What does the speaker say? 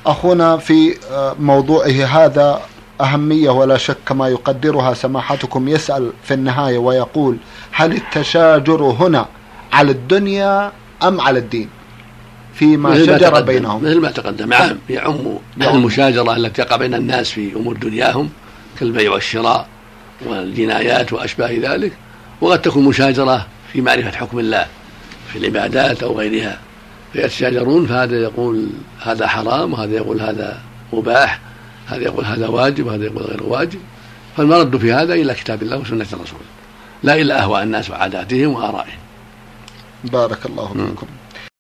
أخونا في موضوعه هذا أهمية ولا شك كما يقدرها سماحتكم، يسأل في النهاية ويقول: هل التشاجر هنا على الدنيا أم على الدين فيما شجر بينهم؟ مثل ما تقدم يعم المشاجرة التي تقع بين الناس في أمور دنياهم كالبيع والشراء والجنايات وأشباه ذلك، وقد تكون مشاجرة في معرفة حكم الله في العبادات أو غيرها فيتشاجرون، فهذا يقول هذا حرام وهذا يقول هذا مباح، هذا يقول هذا واجب وهذا يقول غير واجب. فالمرد في هذا إلى كتاب الله وسنة الرسول، لا إلى أهواء الناس وعاداتهم وآرائهم. بارك الله فيكم.